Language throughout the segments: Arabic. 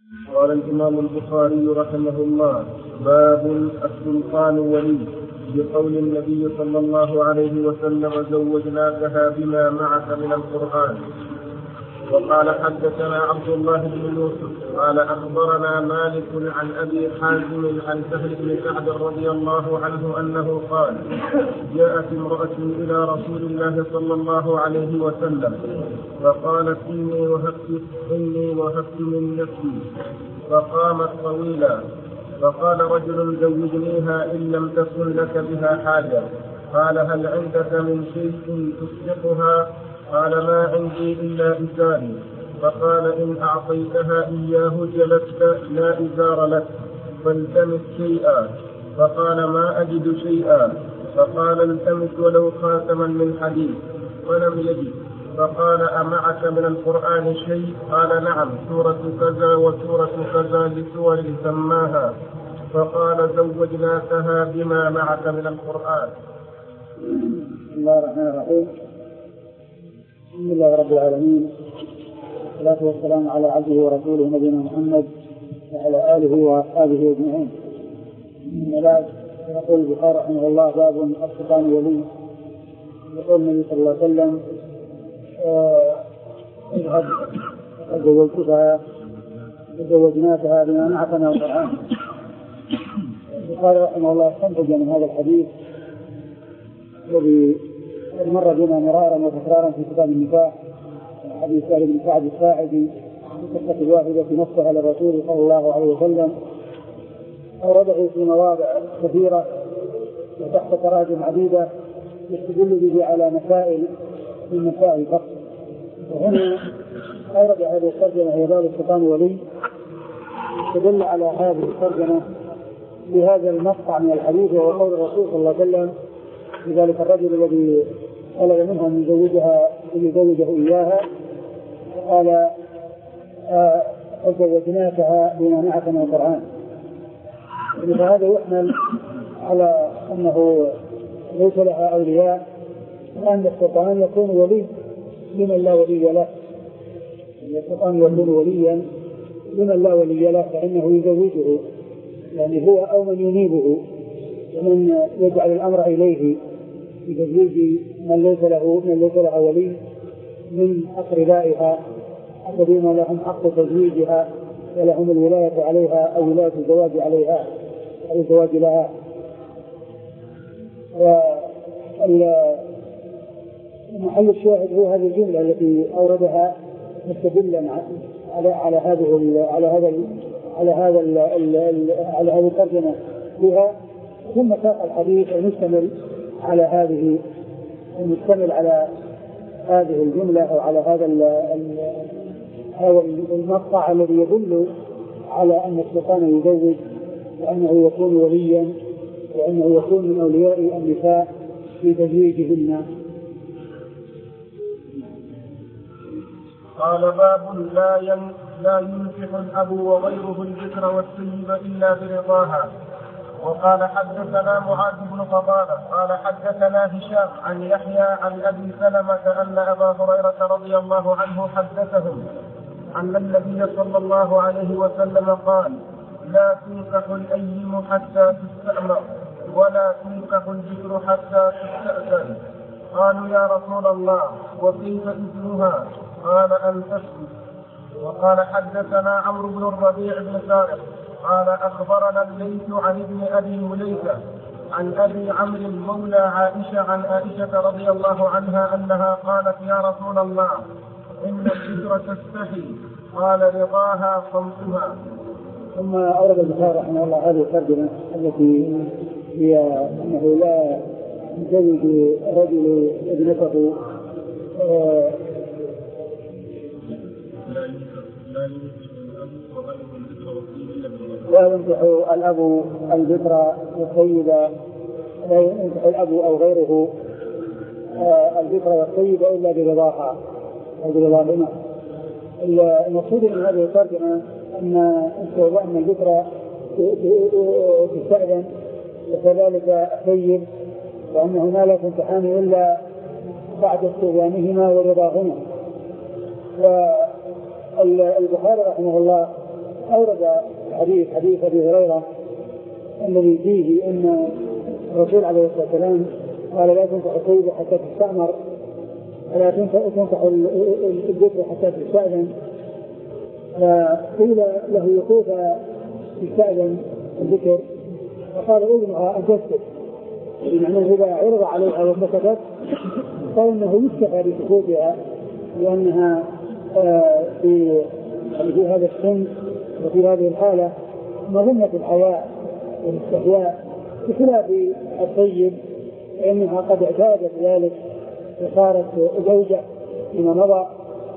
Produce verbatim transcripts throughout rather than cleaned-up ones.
قال الإمام البخاري رحمه الله: باب السلطان ولي، بقول النبي صلى الله عليه وسلم: زوجناكها بما معك من القرآن. وقال: حدثنا عبد الله بن يوسف قال أخبرنا مالك عن أبي حازم عن سهل بن سعد رضي الله عنه أنه قال: جاءت امرأة إلى رسول الله صلى الله عليه وسلم فقالت: إني وهبت إني وهبت من نفسي. فقامت طويلا، فقال رجل: زوجنيها إن لم تكن لك بها حاجة. قال: هل عندك من شيء تصدقها؟ قال: ما عندي إلا إزاري. فقال: إن أعطيتها إياه جلست لا إزار لك، فالتمس شيئا. فقال: ما أجد شيئا. فقال: التمس ولو خاتما من حديد. ولم يجد. فقال: أمعك من القرآن شيء؟ قال: نعم، سورة كذا وسورة كذا لسور سماها. فقال: زوجناكها بما معك من القرآن. بسم الله الرحمن الرحيم. الحمد لله رب العالمين، والصلاة والسلام على عبده ورسوله نبينا محمد وعلى آله وأصحابه أجمعين. من بعد، يقول البخاري رحمه الله: باب السلطان ولي. يقول النبي صلى الله عليه وسلم: اذهب زوجتها زوجناكها بما معك من القرآن. البخاري رحمه الله استنتج من هذا الحديث الذي مر بنا مرارا وتكرارا في كتاب النكاح، حديث سهل بن سعد الساعدي في قصة الواحدة نصها للرسول صلى الله عليه وسلم، أورده في مواضع كثيرة وتحت تراجم عديدة يستدل به على مسائل من مسائل الفقه. وهنا أورد هذه الترجمة هي باب السلطان ولي، يستدل على هذه الترجمة بهذا المقطع من الحديث، وهو قول الرسول صلى الله عليه وسلم لذلك الرجل الذي طلب منها من يزوجها يزوجه إياها، قال: زوجناكها بما معك من القرآن. فهذا يحمل على أنه ليس لها أولياء، وأن السلطان يكون ولي لمن لا ولي له. السلطان يكون وليا لمن لا ولي له، فإنه يزوجه، يعني هو أو من ينيبه ومن يجعل الأمر إليه بتزويج من ليس له من ليس له ولي من أقربائها الذين لهم حق تزويجها ولهم الولاية عليها أو ولاية الزواج عليها أو الزواج لها. ومحل الشاهد هو هذه الجملة التي أوردها مستدلا على على هذه على هذا على هذا على هذه الترجمة بها، ثم ساق الحديث المشتمل على هذه المشتمل على هذه الجملة أو على هذا هذا المقطع الذي يدل على أن السلطان يزوج، وأنه يكون وليا، وأنه يكون من أولياء النساء في تزويجهن. قال: باب لا لا ينكح الأب وغيره الذكر والسيب إلا برضاها. وقال: حدثنا معاذ بن فضالة قال حدثنا هشام عن يحيى عن أبي سلمة أن أبا هريرة رضي الله عنه حدثهم أن النبي صلى الله عليه وسلم قال: لا تنكح الأيم حتى تستأمر، ولا تنكح الذكر حتى تستأذن. قالوا: يا رسول الله، وكيف إذنها؟ قال: أن تسكت. وقال: حدثنا عمرو بن الربيع بن سارق قال أخبرنا الليث عن ابن أبي مليكة عن أبي عمرو مولى عائشة عن عائشة رضي الله عنها أنها قالت: يا رسول الله، إن الذكر تستحي. قال: رضاها صمتها. ثم أورد البخاري رحمه الله هذه الترجمة التي هي أنه لا يزوج رجل ابنته لا ينكح الأب الذكر والسيدة، لا ينكح الأب أو غيره الذكر والسيدة إلا برضاها أو برضاهما. المقصود من هذه الترجمة أن أن الذكر تستأذن وكذلك السيد، وأنهما لا تنكحان إلا بعد استئذانهما ورضاهما. والبخاري رحمه الله أورد حديث حديث أبي هريرة الذي فيه أن الرسول عليه الصلاة والسلام قال لا تنكح الطيب حتى تستأمر ولا تنكح الذكر حتى تستأذن. فقيل له يطوف تستأذن الذكر فقال ابنها أن تسكت، بمعنى إذا عرض عليها وسكتت قال إنه يكتفى بسكوتها لأنها في في هذا السن وفي هذه الحالة مظنة الحياء والاستحياء بخلاف الطيب فإنها قد اعتادت ذلك وصارت زوجة فيما مضى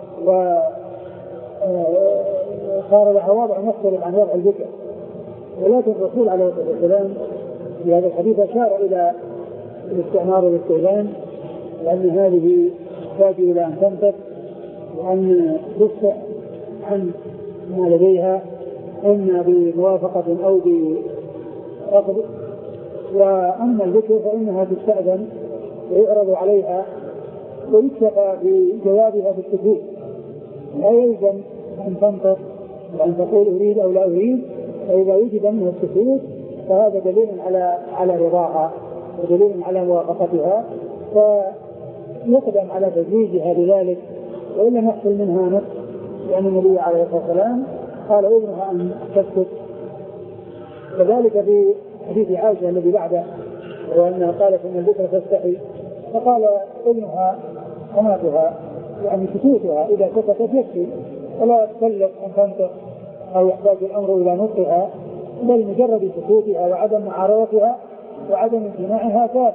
وصار لها وضع مختلف عن وضع الذكر. ولكن الرسول عليه الصلاة والسلام في هذا الحديث أشار إلى الاستعمار والاستئذان لأن هذه تحتاج إلى أن تنفذ وأن تدفع عن ما لديها إما بموافقة أو برفض. وأما الذكر فإنها تستأذن ويعرض عليها ويكتفى بجوابها بالسكوت، لا يلزم أن تنطق وأن تقول أريد أو لا أريد، فإذا وجد منها السكوت فهذا دليل على على رضاها ودليل على موافقتها فيقدم على تزويجها بذلك، وإن لم يحصل منها نطق لأن النبي عليه الصلاة والسلام قال ابنها أن تسكت. كذلك في حديث عائشة الذي بعده وأنها قالت أن الذكر تستحي فقال ابنها حماتها يعني سكوتها إذا سكتت يكفي ولا تكلف أن تنطق أو يحتاج الأمر إلى نطقها، بل مجرد سكوتها وعدم معارضتها وعدم امتناعها كافٍ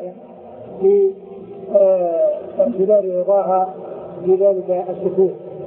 باعتبار رضاها بذلك السكوت.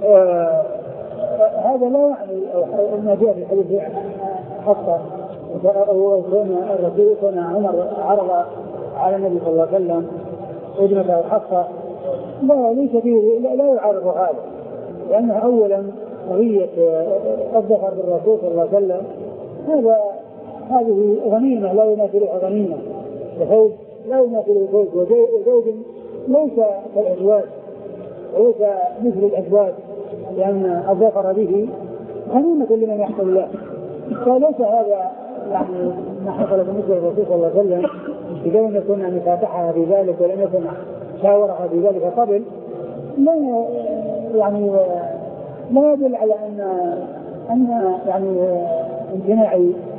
هذا لا يعني ما جاء في حديث حفصة وكان الرسول كان عمر عرض على النبي صلى الله عليه وسلم ابنته حفصة، لا ليس فيه لا, لا يعرض هذا، لأنها أولا قضية الظفر بالرسول صلى الله عليه وسلم هذا هذه غنيمة لا يماثلها غنيمة، وفوز لا يماثله فوز، وزوج ليس كالأزواج وليس مثل الأزواج لأن الظفر به غنيمة لمن يحصل له. فليس هذا يعني ما حصل بالنسبة للرسول صلى الله عليه وسلم إذا لم يكن أن يفاتحها في ذلك ولم يكن شاورها في ذلك قبل، لا يعني لا يدل على أن أن يعني امتناع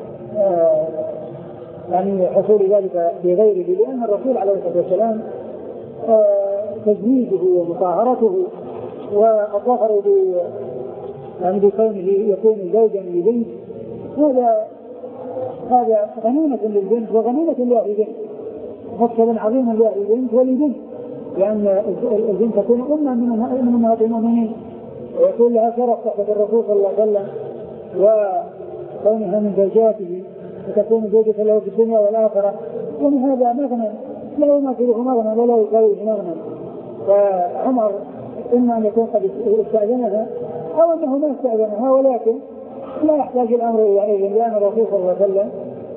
يعني حصول ذلك بغيره، لأن الرسول عليه الصلاة والسلام تزويجه ومطهرته والظفر يعني بكونه يكون زوجا لبنت هذا هذا غنيمة للبنت وغنيمة لأهل البنت، مكسب عظيم لأهل البنت وللبنت، لأن البنت تكون أمة من أمهات المؤمنين ويكون لها شرف تحت الرسول صلى الله عليه وسلم وكونها من زوجاته وتكون زوجة له في الدنيا والآخرة، ومن هذا مغنى لا يماثله مغنى ولا يساويه مغنى. فعمر إما أن يكون قد استأذنها أو أنه ما استأذنها، ولكن لا يحتاج الأمر إلى إذن، لأن الرسول صلى الله عليه وسلم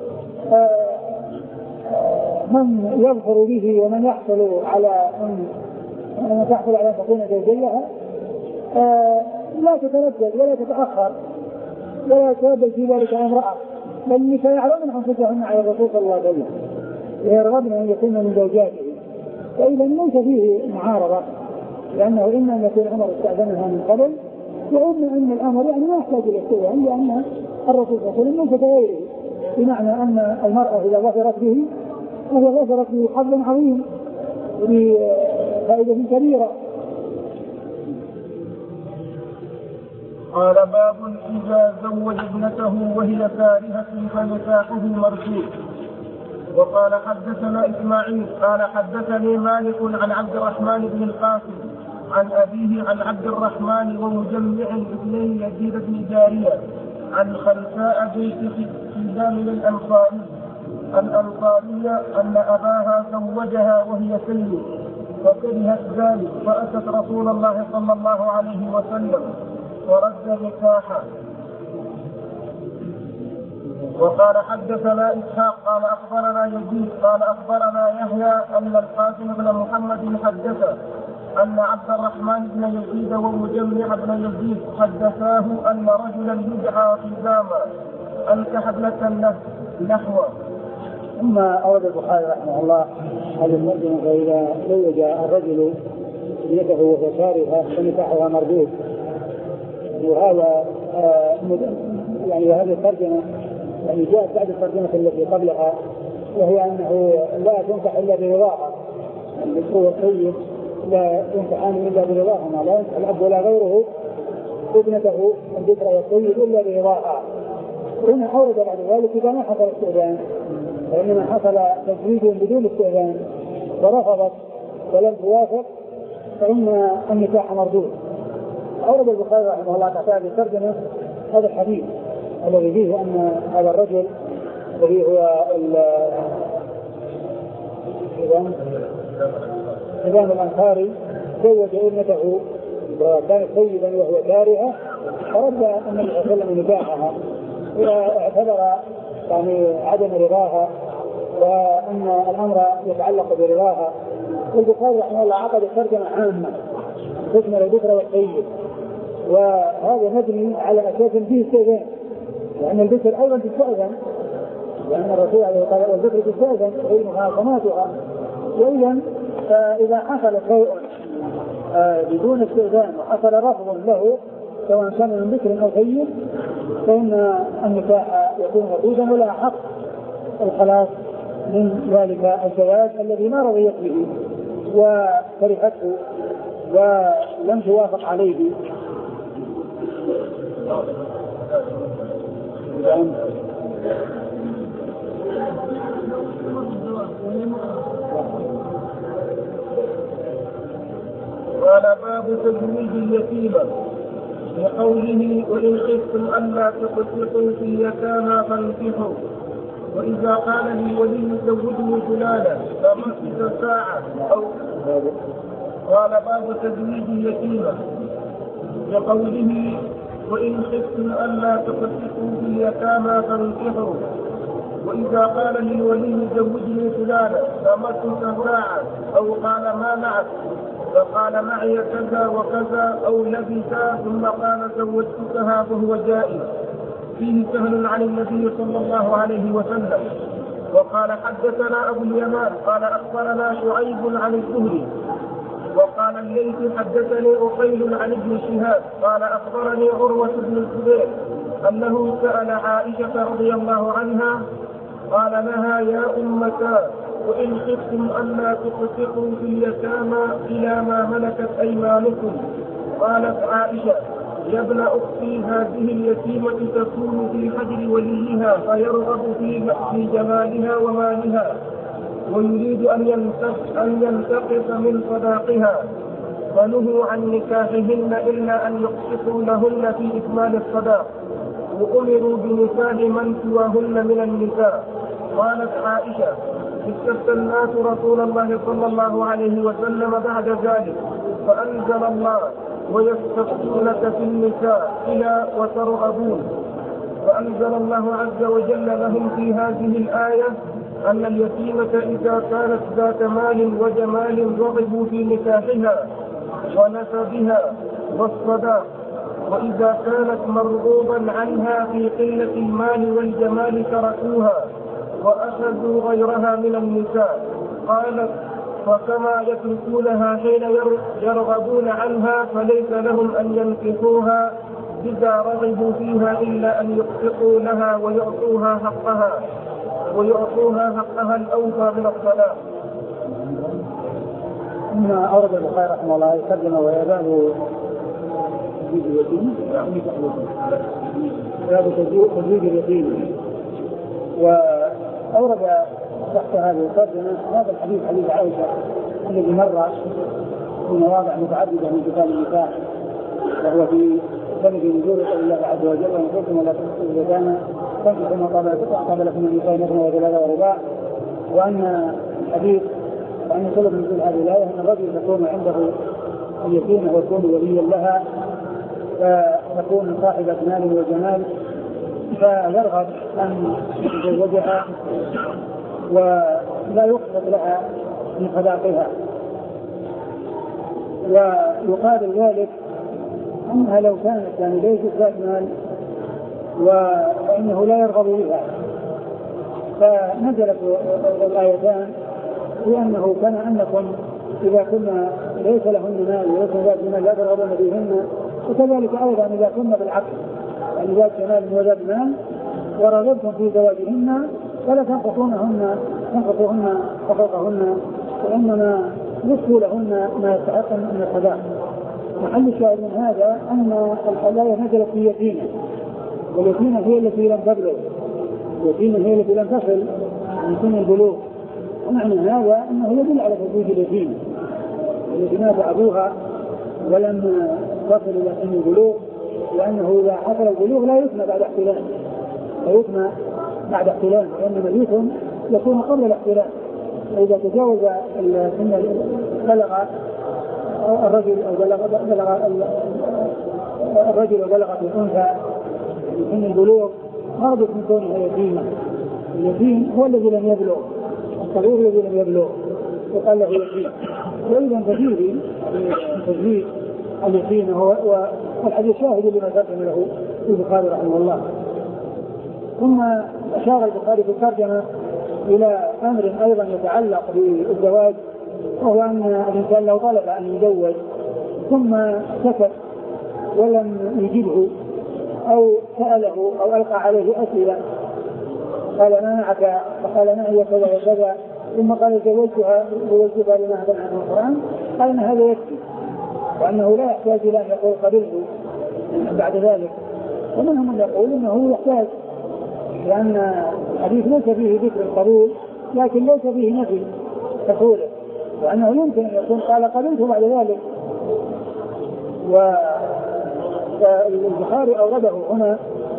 من يظفر به ومن يحصل على أن تحصل على أن تكون زوجا لها لا تتردد ولا تتأخر ولا تتردد في ذلك امرأة، بل النساء يعلمن أنفسهن على الرسول صلى الله عليه وسلم ويرغبن أن يكون من زوجاته، فإذا ليس فيه معارضة، لأنه إما أن يكون عمر استأذنها من قبل وإما أن الأمر يعني ما يحتاج إلى استئذان، لأن الرسول صلى الله عليه وسلم ليس كغيره، بمعنى أن المرأة إذا ظفرت به وهي ظفرت به حظ عظيم وفائدة كبيرة. قال باب إذا زوج ابنته وهي كارهة فنكاحه مردود. وقال حدثنا إسماعيل قال حدثني مالك عن عبد الرحمن بن القاسم عن أبيه عن عبد الرحمن ومجمع ابني يزيد بن جارية عن خلفاء بنت خلدان الأنصاري الأنصارية أن أباها زوجها وهي سيد فكرهت ذلك فأتت رسول الله صلى الله عليه وسلم ورد نكاحا. وقال حدثنا إسحاق قال أخبرنا يزيد قال أخبرنا يحيى أن القاسم بن محمد حدث أن عبد الرحمن بن يزيد ومجمع بن يزيد حدثاه أن رجلا يدعى قداما أنكح ابنة له نحوه. ثم أورد البخاري رحمه الله هذه المرجمة فإذا زوج الرجل ابنته وهو كارهة فنكاحها مردود. وهذا آه يعني هذه الترجمة يعني جاءت بعد الترجمة التي قبلها، وهي أنه لا تنكح إلا برضاها، الذكر والطيب لا ينكحان إلا برضاهما، لا ينكح الأب ولا غيره ابنته الذكر والطيب إلا برضاها. هنا أورد بعد ذلك إذا ما حصل استئذان، وإنما حصل تزويج بدون استئذان ورفضت ولم توافق فإن النكاح مردود. أورد البخاري رحمه الله تعالى بترجمة هذا الحديث الذي فيه أن هذا الرجل الذي هو إمام الأنصاري زوج ابنته وكانت طيبا وهو كارهة فرد النبي صلى الله عليه وسلم نكاحها، واعتبر يعني عدم رضاها وأن الأمر يتعلق برضاها. والبخاري رحمه الله عقد ترجمة عامة تشمل الذكر والطيب، وهذا مبني على أساس فيه استئذان، لأن الذكر أيضا تستأذن، لأن الرسول عليه الصلاة والسلام والذكر تستأذن غير محاكماتها. وإذا فإذا حصل شيء بدون استئذان وحصل رفض له سواء كان من ذكر أو طيب فإن النكاح يكون مردودا ولا حق الخلاص من ذلك الزواج الذي ما رضيت به وكرهته ولم توافق عليه. قال باب تزويج اليتيمة بقوله وإن خفتم ألا تقسطوا في اليتامى فانكحوا، وإذا قال للولي زوجني فلانا فمكث ساعة أو قال باب تزويج اليتيمة بقوله وإن خفتم ألا تقسطوا في اليتامى فانكحوا، وإذا قال للولي زوجني فلانا فمكث ساعة أو قال ما معك فقال معي كذا وكذا أو لبثا ثم قال زوجتكها فهو جائز. فيه سهل عن النبي صلى الله عليه وسلم. وقال حدثنا أبو اليمان قال أخبرنا شعيب عن الزهري وقال الليث حدثني أقيل عن ابن شهاب قال أخبرني عروة بن الزبير أنه سأل عائشة رضي الله عنها قال لها يا أمتا وإن خفتم ألا تقسطوا في اليتامى إلى ما ملكت أيمانكم. قالت عائشة يا ابن أختي هذه اليتيمة تكون في حجر وليها فيرغب في جمالها ومالها ويريد أن ينتقص من صداقها، فنهوا عن نكاحهن إلا أن يقسطوا لهن في إكمال الصداق، وأمروا بنكاح من سواهن من النساء. قالت عائشة استفتى الناس رسول الله صلى الله عليه وسلم بعد ذلك فأنزل الله ويستفتونك في النساء إلى وترغبون، فأنزل الله عز وجل لهم في هذه الآية أن اليتيمة إذا كانت ذات مال وجمال رغبوا في نكاحها ونسبها والصداق، وإذا كانت مرغوبا عنها في قلة المال والجمال تركوها وأخذوا غيرها من النساء. قالت فكما يتركونها حين يرغبون عنها فليس لهم أن ينكحوها إذا رغبوا فيها إلا أن يقسطوا لها ويعطوها حقها ويعطوها حقها الأوفى من الصلاة. ثم أورد البخاري رحمه الله يقدم ويباب باب تزويج اليتيم، وأورد تحت هذه الترجمة هذا الحديث حديث عائشة الذي مر في مواضع متعددة من كتاب النكاح، وهو في سند نزول قول الله عز وجل وإن خفتم ولا تقسطوا في اليتامى فانكحوا ما طاب لكم من النساء مثنى وثلاث ورباع، وأن الحديث وأن سبب نزول هذه الآية أن الرجل تكون عنده اليتيمة ويكون وليا لها فتكون صاحبة مال وجمال فيرغب أن يتزوجها ولا يقصد لها من صداقها. ويقابل ذلك أنها لو كانت يعني ليست ذات مال وإنه لا يرغب بها، فنزلت الآيتان بأنه كما أنكم إذا كنا ليس لهن مال وليس ذات مال لا ترغبون بهن، وكذلك أيضا إذا كنا بالعكس يعني ذات مال وذات مال ورغبتم في زواجهن فلا تنقصونهن تنقصوهن حقوقهن، وإنما نصفوا لهن ما يستحقن من الصداق. محل الشاهد من هذا أن الآية نزلت في يتيمة، واليتيمة هي التي لم تبلغ، اليتيمة هي التي لم تصل من سن البلوغ، ومعنى هذا أنه يدل على تزويج اليتيمة التي مات أبوها ولم تصل إلى سن البلوغ، لأنه إذا حصل البلوغ لا يثنى بعد احتلام، لا يثنى بعد احتلام، لأن اليتم يكون قبل الاحتلام. فإذا تجاوز سن بلغ الرجل أو بلغ بلغ الرجل وبلغت الأنثى في سن البلوغ خرجت من كونها يتيمة. اليتيم هو الذي لم يبلغ، الصغير الذي لم يبلغ وقال له يتيم. وإذا ففيه تزويج اليتيم هو والحديث شاهد لما تقدم له في البخاري رحمه الله. ثم أشار البخاري في الترجمة إلى أمر أيضا يتعلق بالزواج، وهو أن الإنسان لو طلب أن يزوج ثم سكت ولم يجبه أو سأله أو ألقى عليه أسئلة، قال ما معك فقال معي كذا وكذا، ثم قال زوجتها زوجتها لما هذا عنه القرآن، قال إن هذا يكفي، وأنه لا يحتاج إلى أن يقول قبلته بعد ذلك. ومنهم من يقول إنه يحتاج، لأن الحديث ليس فيه ذكر القبول لكن ليس فيه نفي حصوله، وأنه يمكن أن يكون قال قبلته بعد ذلك. والبخاري أورده هنا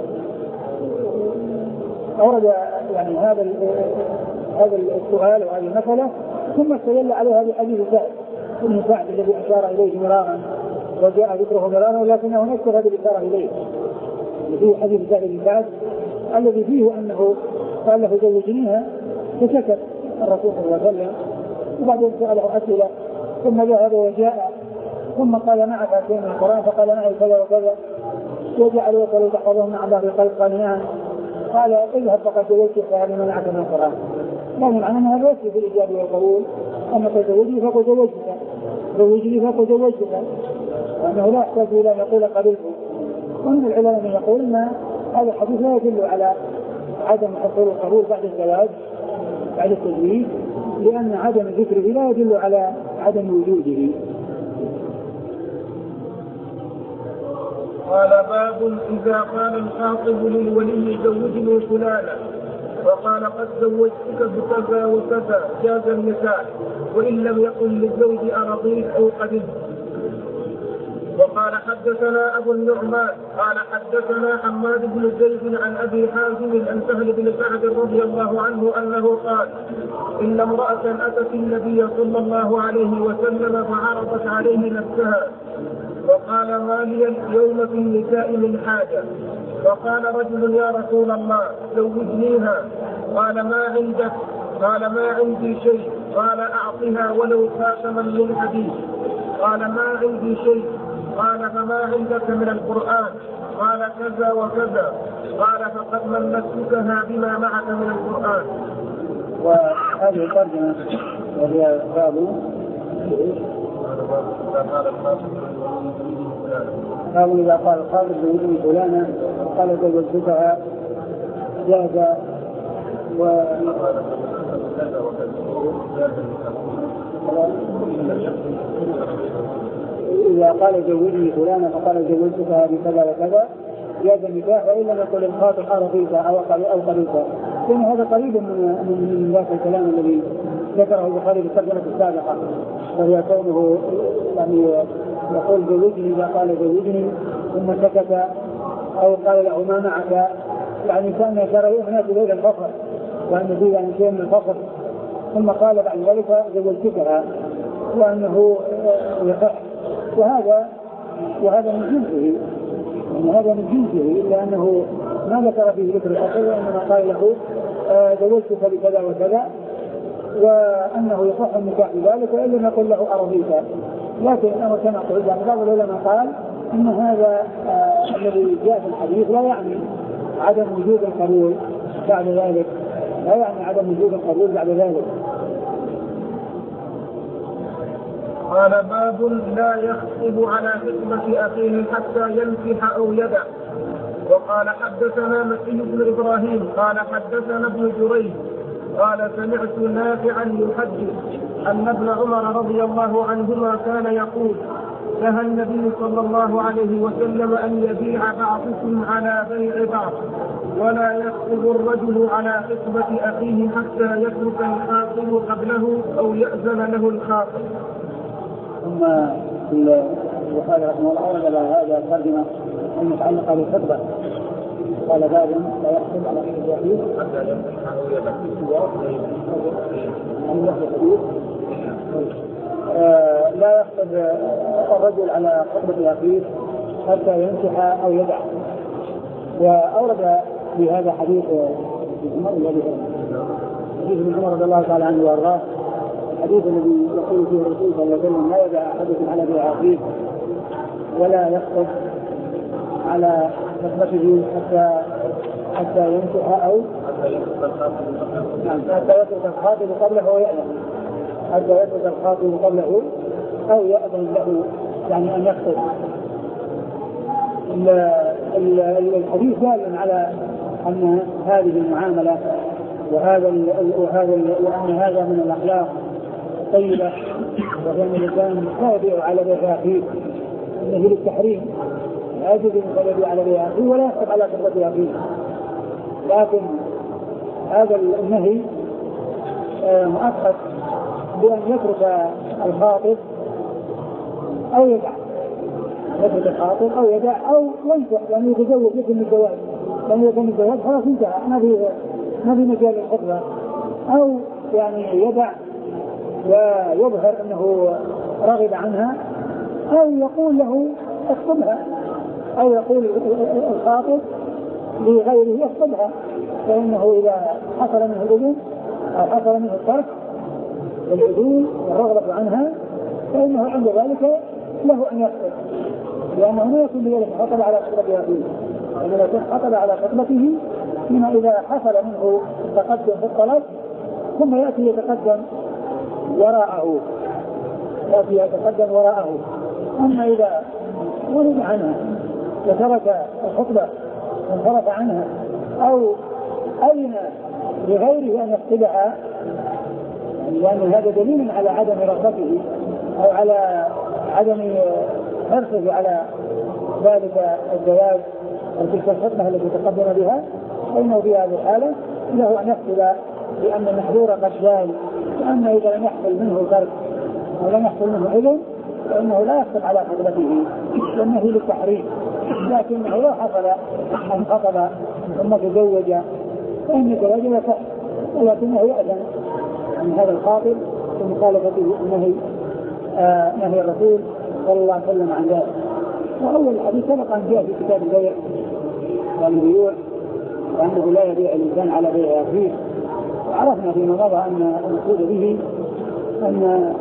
أورد يعني هذا هذا السؤال وهذه المسألة، ثم استدل عليها بحديث سعد بن سعد الذي أشار إليه مرارا وجاء ذكره مرارا، لكنه نذكر هذه الإشارة إليه في حديث سعد بن سعد الذي فيه أنه قال له زوجنيها فسكت الرسول صلى الله عليه وسلم، وبعدين سأله أسئلة ثم ذهب وجاء ثم قال معك شيء من القرآن فقال معي كذا وكذا، وجعل يسأل تحفظهم عن ظهر القلب قال نعم، قال اذهب فقد زوجتك فهذا منعك من القرآن. يعني معنى أنها الوصف في الإجابة والقبول أنك زوجني فقد زوجتك زوجني فقد زوجتك، وأنه لا يحتاج إلى أن يقول قبلته. ومن العلماء من يقول أن هذا الحديث لا يدل على عدم حصول القبول بعد الزواج بعد التزويج، لأن عدم ذكره لا يدل على عدم وجوده. قال باب إذا قال الخاطب للولي زوجني فلانا وقال قد زوجتك بكذا وكذا جاز النكاح، وإن لم يقل للزوج أرضيت أو قبلت. وقال حدثنا أبو النعمان قال حدثنا حماد بن زيد عن أبي حازم عن سهل بن سعد رضي الله عنه أنه قال إن امرأة أتت النبي صلى الله عليه وسلم فعرضت عليه نفسها وقال ما لي اليوم في النساء من حاجة، فقال رجل يا رسول الله زوجنيها، قال ما عندك؟ قال ما عندي شيء، قال أعطها ولو خاتما من حديد، قال ما عندي شيء، قال فما عندك من القرآن؟ قال كذا وكذا، قال فقد ملكتكها بما معك من القرآن. وهذه الترجمة وهي باب باب إذا قال الخاطب زوجني فلانا قال زوجتها جاز، و إذا قال زوجني فلانا فقال زوجتها بكذا وكذا جاز النكاح، وإن لم يقل الخاطب أرضيت أو قبلت، لأن هذا قريب من من ذاك الكلام الذي ذكره البخاري في الترجمة السابقة، وهي كونه يعني يقول زوجني إذا قال زوجني ثم سكت أو قال له ما معك، يعني كان يشار هناك إليه الفخر وأن فيه يعني شيء من الفخر، ثم قال بعد ذلك زوجتكها وأنه يصح، وهذا وهذا من جنسه وهذا من جنسه إلا أنه ما ذكر فيه ذكر الفخر، وإنما قال له زوجتك بكذا وكذا، وأنه يصح النكاح بذلك وإن لم يقل له أرضيك، لكن الأمر كما قلت يعني بعض العلماء قال إن هذا آه الذي جاء في الحديث لا يعني عدم وجود القبول بعد ذلك، لا يعني عدم وجود القبول بعد ذلك. قال باب لا يخطب على خطبة أخيه حتى ينكح أو يدع. وقال حدثنا مكي بن إبراهيم قال حدثنا ابن جريج قال سمعت نافعا يحدث أن ابن عمر رضي الله عنهما كان يقول نهى النبي صلى الله عليه وسلم أن يبيع بعضكم على بيع بعض ولا يخطب الرجل على خطبة أخيه حتى يترك الخاطب قبله أو يأذن له الخاطب. ثم البخاري رحمه الله أورد هذا ترجمة المتعلقة بالخطبة، قال باب لا يخطب على خطبة أخيه حتى ينكح أو يدع. لا يخطب الرجل على خطبة أخيه حتى ينكح أو يدع. وأورد بهذا حديث حديث ابن عمر رضي الله تعالى عنه وارضاه، الحديث الذي يقول فيه الرسول صلى الله عليه وسلم لا يدع أحدكم على بيع أخيه ولا يخطب على خطبته حتى حتى ينكح أو حتى يترك الخاطب قبله ويأذن حتى يترك الخاطب قبله أو يأذن له، يعني أن يخطب. الحديث دال على أن هذه المعاملة وهذا وهذا وأن هذا من الأخلاق الطيبة، وأن الإنسان لا يبيع على بيع أخيه، إنه للتحريم لا يجوز أن يبيع على بيع أخيه ولا يخطب على خطبة أخيه. لكن هذا النهي مؤقت بأن يترك الخاطب أو يدع، يترك الخاطب أو يدع أو ينكح، يعني يتزوج يتم الزواج، يعني يتم الزواج خلاص انتهى، ما في ما في مجال الخطبة، أو يعني يدع ويظهر أنه رغب عنها، أو يقول له اخطبها، أو يقول الخاطب لغيره اخطبها، فإنه إذا حصل منه الإذن أو حصل منه الترك والعدول والرغبة عنها فإنه عند ذلك له أن يخطب، لأنه ما يكون بذلك خطب على خطبة أخيه، لأنه لو كان خطب على خطبته ثم إذا حصل منه التقدم في الطلب ثم يأتي يتقدم وراءه يأتي يتقدم وراءه. أما إذا ولد عنها وترك الخطبة وانصرف عنها أو أذن لغيره أن يخطبها، لأن هذا دليل على عدم رغبته أو على عدم حرصه على ذلك الزواج أو تلك الخطبة التي تقدم بها، فإنه في هذه الحالة له أن يخطب، لأن المحظور قد زال. وأما إذا لم يحصل منه ترك أو لم يحصل منه إذن فإنه لا يخطب على خطبته، لأنه للتحريم. لكنه لو حصل أن خطب ثم تزوج فإن الزواج يصح، ولكنه يأذن عن هذا الخاطب ومخالفته نهي آه نهي الرسول صلى الله عليه وسلم عن ذلك. وأول الحديث سبق أن جاء في كتاب البيع والبيوع وأنه لا يبيع الإنسان على بيع أخيه، وعرفنا فيما مضى أن المقصود به أن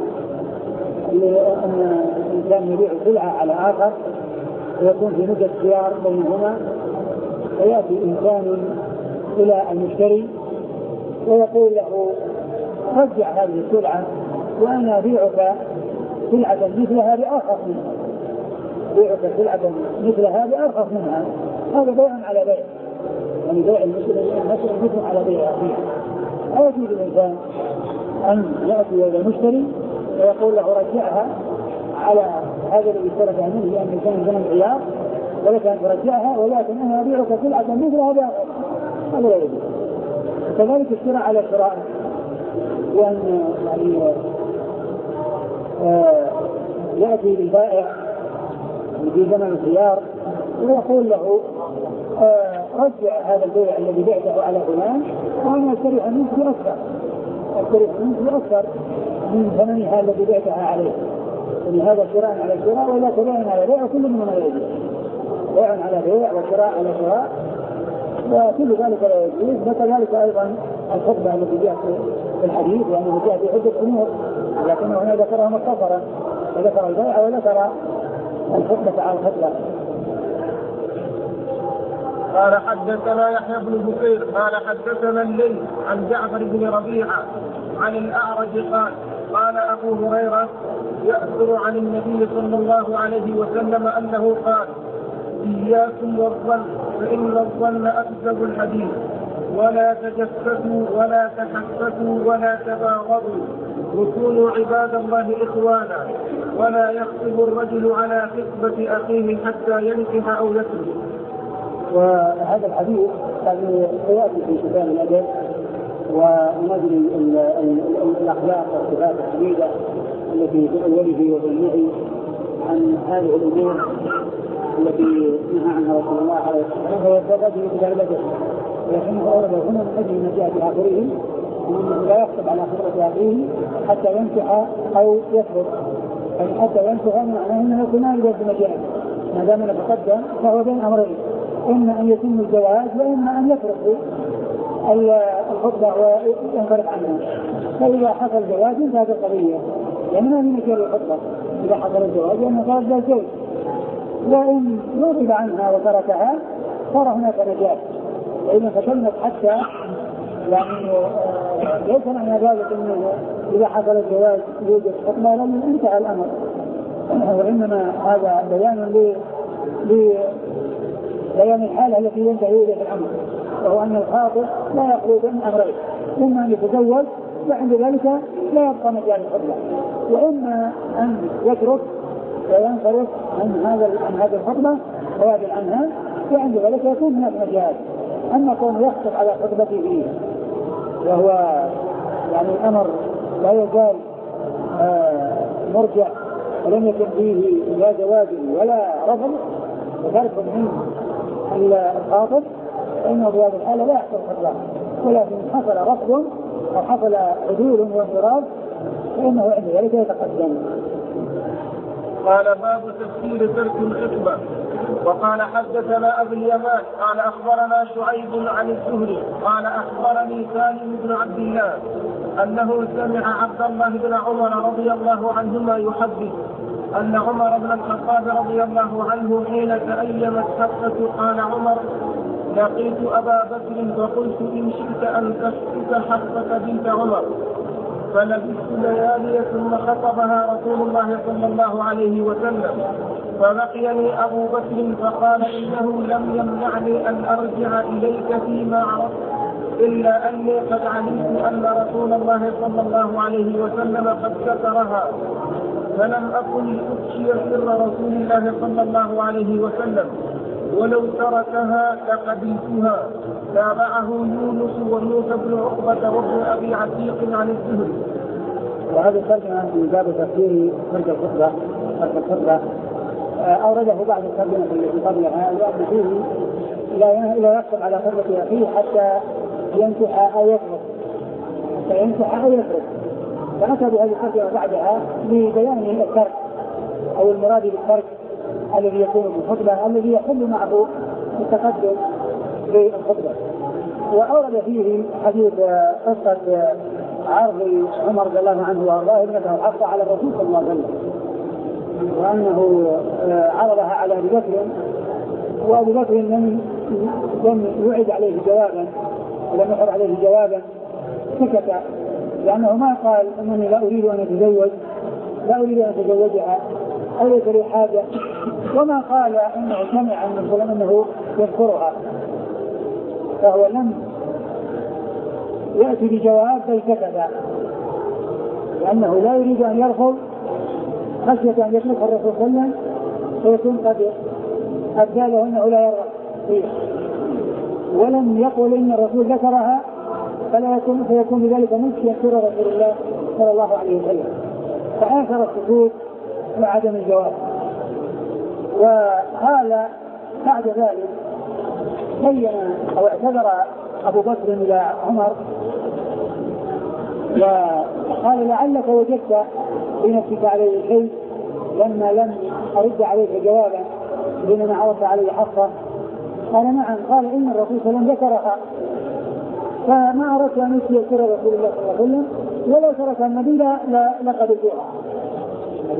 أن الإنسان يبيع سلعة على آخر ويكون في مدة خيار بينهما، فيأتي إنسان إلى المشتري ويقول له رجع هذه السلعة وأنا أبيعك سلعة مثلها بأرخص منها، بيعك سلعة مثلها بأرخص منها. هذا بيع على بيع، يعني بيع المثل على بيع أخيه. لا يجوز الإنسان أن يأتي إلى المشتري ويقول له رجعها على هذا الذي اشترك منه، لأن كان زمن عيار ولك أن ترجعها، ولكن أنا أبيعك سلعة مثلها بأرخص، هذا لا يجوز. كذلك الشراء على شراء، وأن يعني آه يأتي للبائع في زمن الخيار ويقول له آه رجع هذا البيع الذي بعته على فلان وأنا أشتريها منك بأكثر، أشتريها منك بأكثر من ثمنها الذي بعتها عليه. يعني هذا شراء على شراء ولا بيع على بيع، وكل منهما لا يجوز. بيع على بيع وشراء على شراء وكل ذلك لا يجوز. وكذلك أيضا الخطبة التي جاءت في الحديث، لأنه جاء في عدة أمور لكنه هنا ذكرها مختصرا، وذكر البيع وذكر الخطبة على الخطبة. قال حدثنا يحيى بن بكير قال حدثنا الليث عن جعفر بن ربيعة عن الأعرج قال قال أبو هريرة يأثر عن النبي صلى الله عليه وسلم أنه قال إياكم والظن فإن الظن أكذب الحديث ولا تجسسوا ولا تحسسوا ولا تباغضوا وكونوا عباد الله إخوانا ولا يخطب الرجل على خطبة أخيه حتى ينكح أو يترك. وهذا الحديث يعني سيأتي في كتاب الأدب ونجري الأخلاق والصفات الحميدة التي في أوله وبالنهي عن هذه الأمور التي نهى عنها رسول الله عليه وسلم ويتبقى في كتاب الأدب. ولكنه أورد هنا من أجل ما جاء في آخره أنه لا يخطب على خطبة أخيه حتى ينكح أو يترك. يعني حتى ينكح معناه أنه يكون يجوز بمجال ما دام نتقدم فهو بين أمرين، إما أن يتم الجواز وإما أن يترك الخطبة وينفرد عنها. فإذا حصل جواز هذه القضية يعني ما من مجال الخطبة إذا حصل الجواز لأنه صار ذا زوج، وإن نرد عنها وتركها صار هناك نجاة. وإذا فتمت حتى يعني ليس معنى ذلك أنه إذا حصل الجواز يوجد خطبة لم انتهى الأمر، وإنما هذا بيان بيان الحالة التي ينتهي إليها الأمر، وهو أن الخاطب لا يخلو بين أمرين، إما أن يتزوج وعند ذلك لا يبقى مجال الخطبة، وإما أن يترك وينصرف عن هذا عن هذه الخطبة ويعدل عنها، وعند ذلك يكون هناك مجال. أما كونه يخطب على خطبته وهو يعني الأمر لا يزال آه مرجع ولم يكن فيه لا جواز ولا رفض وترفض منه الخاطب، فإنه في هذه الحالة لا يحصل خطبة. ولكن حصل رفض أو حصل عدول وانصراف فإنه عند ذلك يتقدم. قال باب تفسير ترك الخطبة. وقال حدثنا أبو اليمان قال أخبرنا شعيب عن الزهري قال أخبرني سالم بن عبد الله أنه سمع عبد الله بن عمر رضي الله عنهما يحدث أن عمر بن الخطاب رضي الله عنه حين تأيمت حفصة قال عمر لقيت أبا بكر فقلت إن شئت أن تسكت حفصة بنت عمر، فلبثت ليالي ثم خطبها رسول الله صلى الله عليه وسلم، فلقيني أبو بكر فقال إنه لم يمنعني أن أرجع إليك فيما عرفت إلا أني قد علمت أن رسول الله صلى الله عليه وسلم قد سترها، فلم أكن لأفشي سر رسول الله صلى الله عليه وسلم، ولو تركها لقبلتها. تابعه يونس وموسى بن عقبة وابن أبي عتيق عن الزهري. وهذا الترجمة في باب تفسير ترك الخطبة ترك الخطبة أورده بعض الترجمة التي قبلها لأن فيه لا يخطب على خطبة أخيه حتى ينكح أو يترك فينكح أو يترك، فأتى بهذه الترجمة بعدها لبيان الترك أو المراد بالترك الذي يكون بالخطبة الذي يحل معه التقدم بالخطبة. وأورد فيه حديث قصة عرض عمر رضي الله عنه وارضاه ابنته حفصة على الرسول صلى الله عليه وسلم، وأنه عرضها على أبي بكر وأبي بكر لم لم يعد عليه جوابا ولم يحر عليه جوابا، سكت لأنه ما قال أنني لا أريد أن أتزوج لا أريد أن أتزوجها أو ليس لي حاجة، وما قال أنه سمع من أنه يذكرها، فهو لم يأتي بجواب بل سكت لأنه لا يريد أن يرفض خشية أن يترك الرسول صلى الله عليه وسلم فيكون قد أبدى له أنه لا يرغب فيه، ولم يقل إن الرسول ذكرها فلا يكون فيكون بذلك نسيا سر رسول الله صلى الله عليه وسلم، فآثر السكوت وعدم الجواب. وقال بعد ذلك بين أو اعتذر أبو بكر إلى عمر وقال لعلك وجدت بنفسك عليه شيء لما لم أرد عليك جوابا بينما عرضت عليه حقه. قال نعم. قال إن الرسول صلى الله عليه وسلم ذكرها فما أردت أن يسير سر رسول الله صلى الله عليه وسلم ولو ترك النبي لقبلتها.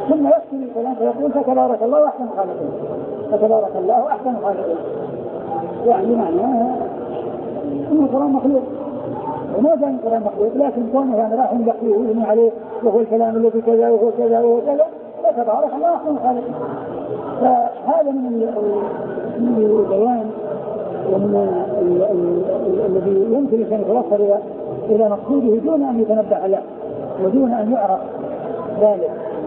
ثم يكتب الكلام فيقول فتبارك الله أحسن الخالقين، فتبارك الله أحسن الخالقين، يعني معناه إنه كلام مخلوق، وما كان كلام مخلوق، لكن كونه يعني راح يمدحه ويثني عليه وهو الكلام الذي كذا وهو كذا وهو كذا، فتبارك الله أحسن الخالقين. فهذا من البيان ومن الذي يمكن أن يتوصل إلى مقصوده دون أن يتنبه له ودون أن يعرف ذلك.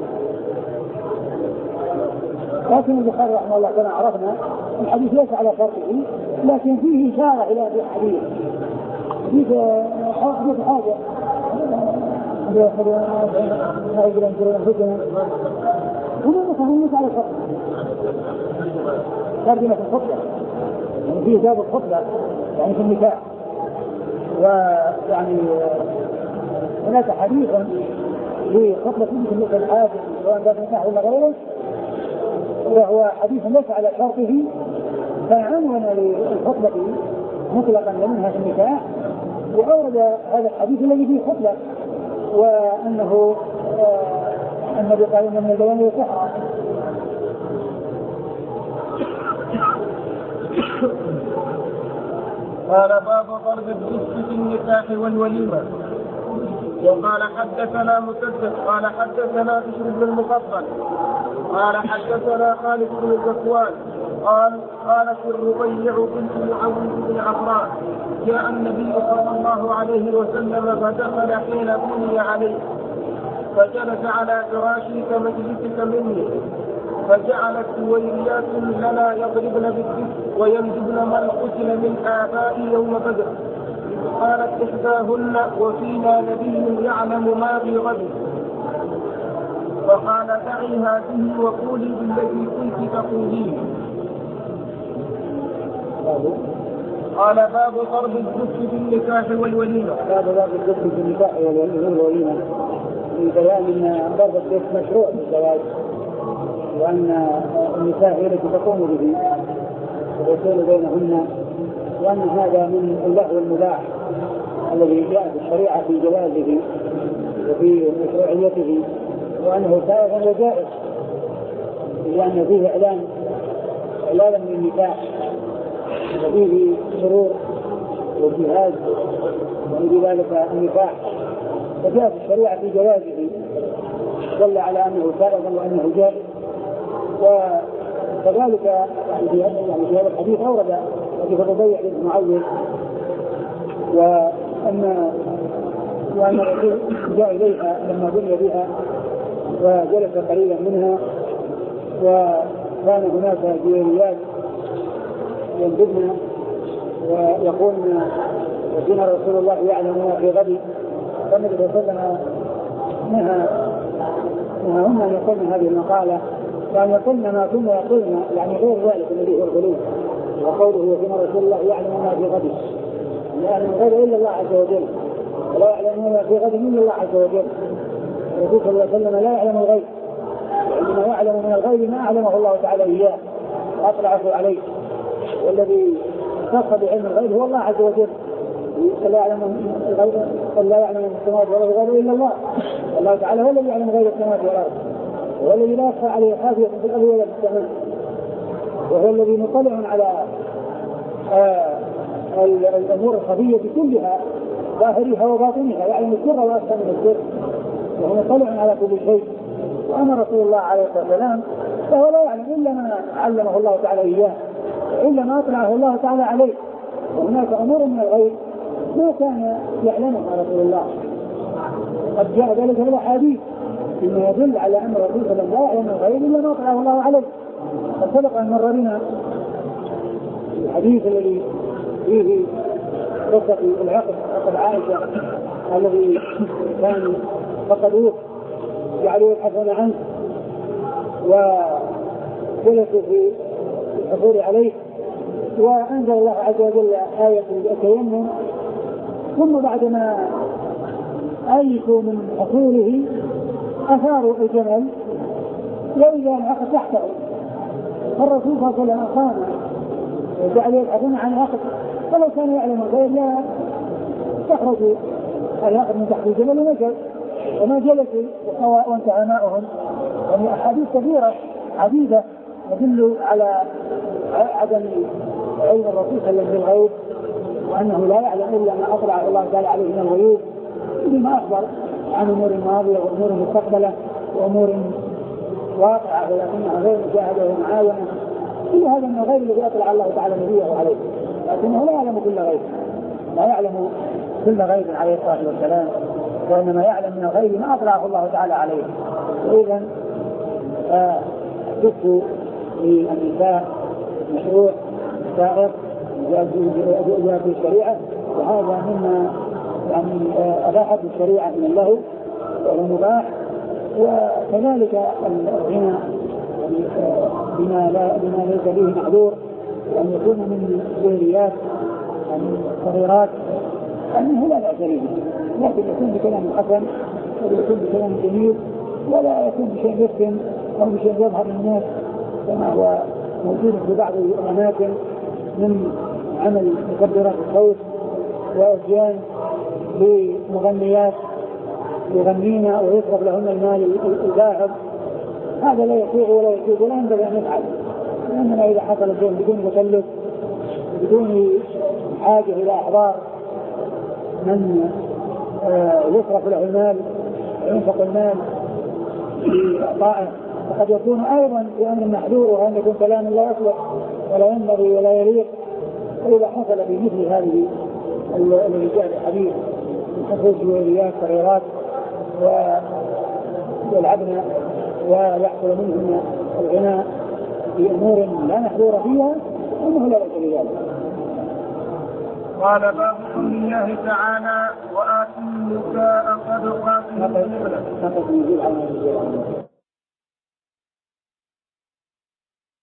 لكن البخاري رحمه الله كما عرفنا الحديث ليس على شرطه، لكن فيه إشارة إلى الحديث، حديث حديث حاجة هاجر أنجر أنفسنا هنا مفهوم على شرطه ترجمة الخطبة، يعني فيه باب الخطبة يعني في النكاح. ويعني هناك حديث في خطبة مثل الحاجة سواء باب النكاح ولا غيره، وهو حديث ليس على شرطه، فعنون للخطبة مطلقا منها في النكاح، وأورد هذا الحديث الذي فيه خطبة، وأنه آه النبي قال إن من البيان يصح. قال باب ضرب الدف في النكاح والوليمة. وقال حدثنا مسدد قال حدثنا بشر بن المفضل قال حدثنا خالد بن زكوان قال قالت الربيع بنت معوذ بن عفراء جاء النبي صلى الله عليه وسلم فدخل حين بني عليه فجلس على فراشي كمجلسك مني، فجعلت جويريات لنا يضربن بالدف ويندبن من قتل من آبائي يوم بدر. قالت إحداهن وفينا نبي يعلم ما في غد، فقال دعي هذه وقولي بالذي كنت تقولين. قال باب ضرب الدف في النكاح والوليمة. باب ضرب الدف في النكاح والوليمة في بيان أن ضرب الدف مشروع في الزواج، وأن النساء هي التي تقوم به والرسول بينهن، وأن هذا من اللهو المباح الذي جاء في الشريعة في جوازه وفي مشروعيته، وأنه سائغ وجائز، لأن فيه إعلان إعلانا من النكاح وفيه سرور وجهاز وفي ذلك النكاح، فجاء في الشريعة في جوازه دل على أنه سائغ وأنه جائز. وكذلك يعني في هذا الحديث أورد حديث الربيع بن معوذ وأن وأن الرسول جاء إليها لما بني بها وجلس قريبا منها، وكان هناك جويريات يندبن ويقولن وكان رسول الله يعلم ما في غد، فالنبي صلى الله عليه وسلم نهى نهاهن أن يقولن هذه المقالة، وأن يقولن ما كنا يقولن يعني غير ذلك الذي هو الغلو، وقوله وكان رسول الله يعلم ما في غد، يعني من غير إلا الله عز وجل، ولا يعلم ما في غد إلا الله عز وجل. الرسول صلى الله عليه وسلم لا يعلم الغيب، وإنما يعلم من الغيب ما أعلمه الله تعالى إياه وأطلعه عليه، والذي خاص بعلم الغيب هو الله عز وجل. لا يعلم الغيب ولا يعلم السماوات والأرض إلا الله، الله تعالى هو الذي يعلم غيب السماوات والأرض، وهو الذي لا يخفى عليه خافية في الأرض ولا في السماء، وهو الذي مطلع على آه الأمور الخفية كلها ظاهرها وباطنها، يعلم السر وأكثر من السر، وهو مطلع على كل شيء. وأما رسول الله عليه الصلاة والسلام فهو لا يعلم إلا ما علمه الله تعالى إياه، إلا ما أطلعه الله تعالى عليه، وهناك أمور من الغيب ما كان يعلمها رسول الله. قد جاء ذلك في الأحاديث فيما يدل على أن الرسول صلى الله عليه وسلم لا يعلم الغيب إلا ما أطلعه الله عليه. قد سبق أن مر بنا الحديث الذي فيه قصة العقد، عقد عائشة الذي كان فقدوه جعلوا يبحثون عنه وجلسوا في الحضور عليه، وأنزل الله عز وجل آية التيمم، ثم بعدما أيسوا من حصوله أثاروا الجمل وإذا العقد تحته، فالرسول صلى الله عليه وسلم قام وجعلوا يبحثون عن العقد، فلو كان يعلم الغيب لا تخرجوا العقد من تحت الجمل ومجل وما جلسوا وانتهى ماؤهم يعني أحاديث كثيرة عديدة تدل على عدم علم الرسول صلى الله عليه وسلم بالغيب، وأنه لا يعلم إلا ما أطلع الله تعالى عليه من الغيوب بما أخبر عن أمور ماضية وأمور مستقبلة وأمور واقعة ولكنها غير مشاهدة ومعاونة. كل هذا من الغيب الذي أطلع الله تعالى نبيه عليه، لكنه لا يعلم كل غيب، لا يعلم كل غيب عليه الصلاة والسلام، وإنما يعلم من الغيب ما أطلعه الله تعالى عليه. وإذا الكف للنساء مشروع سائر جاء في الشريعة، وهذا مما يعني أباحت الشريعة من اللهو والمباح. وكذلك الغنى بما لا بما ليس فيه محظور، أن يكون من الظهريات الصغيرات أنه لا بأس به، لكن يكون بكلام حسن ويكون بكلام جميل، ولا يكون بشيء يفتن أو بشيء يظهر للناس كما هو موجود في بعض الأماكن من عمل مكبرات الصوت وأتيان لمغنيات يغنين ويصرف لهن المال الباهظ. هذا لا يسوغ ولا يجوز ولا ينبغي أن يفعل، لأننا إذا حصل الشيء بدون تكلف بدون حاجة إلى إحضار من يصرف له المال وينفق المال في إعطائه، فقد يكون أيضا في أمر محذور، وأن يكون كلام لا يصلح ولا ينبغي ولا يليق. وإذا حصل في مثل هذه الذي جاء الحديث يخرج جواريات صغيرات ويلعبن ويحصل منهن الغناء في أمور لا محظور فيها، إنه لا بأس بذلك. قال باب قول الله تعالى وآتوا النساء صدقاتهن.